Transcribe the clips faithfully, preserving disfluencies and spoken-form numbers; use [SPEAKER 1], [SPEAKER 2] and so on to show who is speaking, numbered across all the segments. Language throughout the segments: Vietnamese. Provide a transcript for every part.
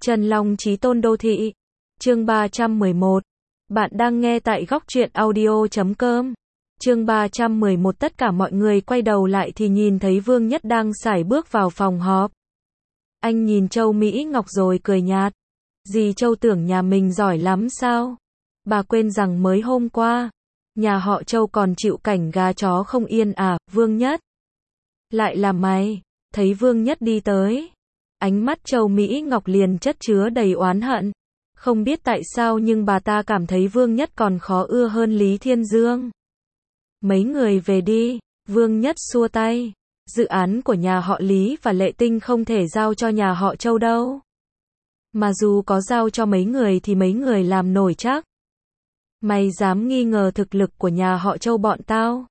[SPEAKER 1] Trần Long Chí Tôn Đô Thị. Chương ba trăm mười một. Bạn đang nghe tại góc truyện audio chấm com. Chương ba trăm mười một. Tất cả mọi người quay đầu lại thì nhìn thấy Vương Nhất đang sải bước vào phòng họp. Anh nhìn Châu Mỹ Ngọc rồi cười nhạt. Dì Châu tưởng nhà mình giỏi lắm sao? Bà quên rằng mới hôm qua, nhà họ Châu còn chịu cảnh gà chó không yên à, Vương Nhất. Lại là mày, thấy Vương Nhất đi tới. Ánh mắt Châu Mỹ Ngọc liền chất chứa đầy oán hận. Không biết tại sao nhưng bà ta cảm thấy Vương Nhất còn khó ưa hơn Lý Thiên Dương. Mấy người về đi, Vương Nhất xua tay. Dự án của nhà họ Lý và Lệ Tinh không thể giao cho nhà họ Châu đâu. Mà dù có giao cho mấy người thì mấy người làm nổi chắc. Mày dám nghi ngờ thực lực của nhà họ Châu bọn tao?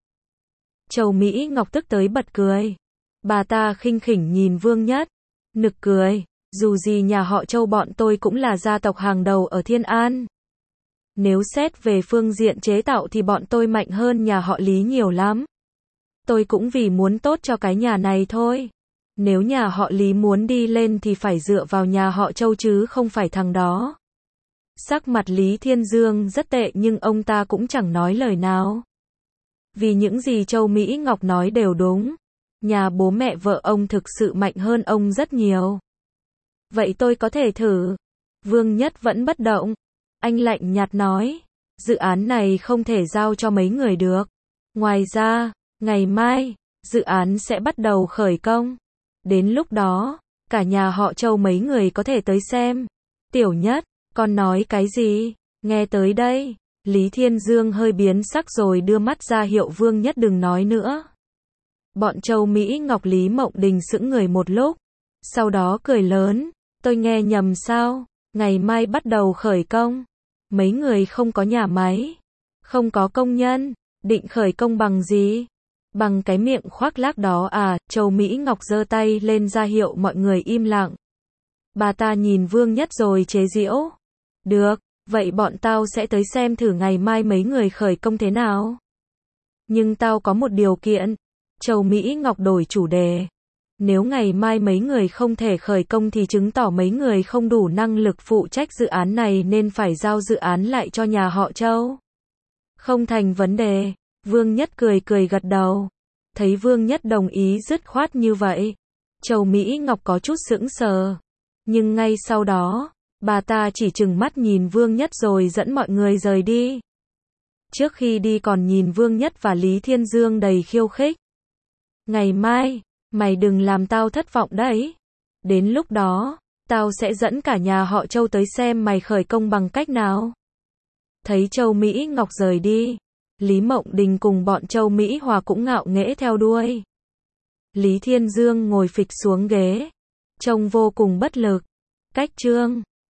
[SPEAKER 1] Châu Mỹ Ngọc tức tới bật cười. Bà ta khinh khỉnh nhìn Vương Nhất. Nực cười, dù gì nhà họ Châu bọn tôi cũng là gia tộc hàng đầu ở Thiên An. Nếu xét về phương diện chế tạo thì bọn tôi mạnh hơn nhà họ Lý nhiều lắm. Tôi cũng vì muốn tốt cho cái nhà này thôi. Nếu nhà họ Lý muốn đi lên thì phải dựa vào nhà họ Châu chứ không phải thằng đó. Sắc mặt Lý Thiên Dương rất tệ nhưng ông ta cũng chẳng nói lời nào. Vì những gì Châu Mỹ Ngọc nói đều đúng. Nhà bố mẹ vợ ông thực sự mạnh hơn ông rất nhiều. Vậy tôi có thể thử. Vương Nhất vẫn bất động. Anh lạnh nhạt nói. Dự án này không thể giao cho mấy người được. Ngoài ra, ngày mai, dự án sẽ bắt đầu khởi công. Đến lúc đó, cả nhà họ Châu mấy người có thể tới xem. Tiểu Nhất, con nói cái gì? Nghe tới đây, Lý Thiên Dương hơi biến sắc rồi đưa mắt ra hiệu Vương Nhất đừng nói nữa. Bọn Châu Mỹ Ngọc Lý Mộng Đình sững người một lúc. Sau đó cười lớn. Tôi nghe nhầm sao? Ngày mai bắt đầu khởi công. Mấy người không có nhà máy. Không có công nhân. Định khởi công bằng gì? Bằng cái miệng khoác lác đó à? Châu Mỹ Ngọc giơ tay lên ra hiệu mọi người im lặng. Bà ta nhìn Vương Nhất rồi chế giễu. Được, vậy bọn tao sẽ tới xem thử ngày mai mấy người khởi công thế nào. Nhưng tao có một điều kiện. Châu Mỹ Ngọc đổi chủ đề. Nếu ngày mai mấy người không thể khởi công thì chứng tỏ mấy người không đủ năng lực phụ trách dự án này nên phải giao dự án lại cho nhà họ Châu. Không thành vấn đề. Vương Nhất cười cười gật đầu. Thấy Vương Nhất đồng ý dứt khoát như vậy, Châu Mỹ Ngọc có chút sững sờ. Nhưng ngay sau đó, bà ta chỉ trừng mắt nhìn Vương Nhất rồi dẫn mọi người rời đi. Trước khi đi còn nhìn Vương Nhất và Lý Thiên Dương đầy khiêu khích. Ngày mai, mày đừng làm tao thất vọng đấy. Đến lúc đó, tao sẽ dẫn cả nhà họ Châu tới xem mày khởi công bằng cách nào. Thấy Châu Mỹ Ngọc rời đi, Lý Mộng Đình cùng bọn Châu Mỹ Hòa cũng ngạo nghễ theo đuôi. Lý Thiên Dương ngồi phịch xuống ghế, trông vô cùng bất lực. Cách chương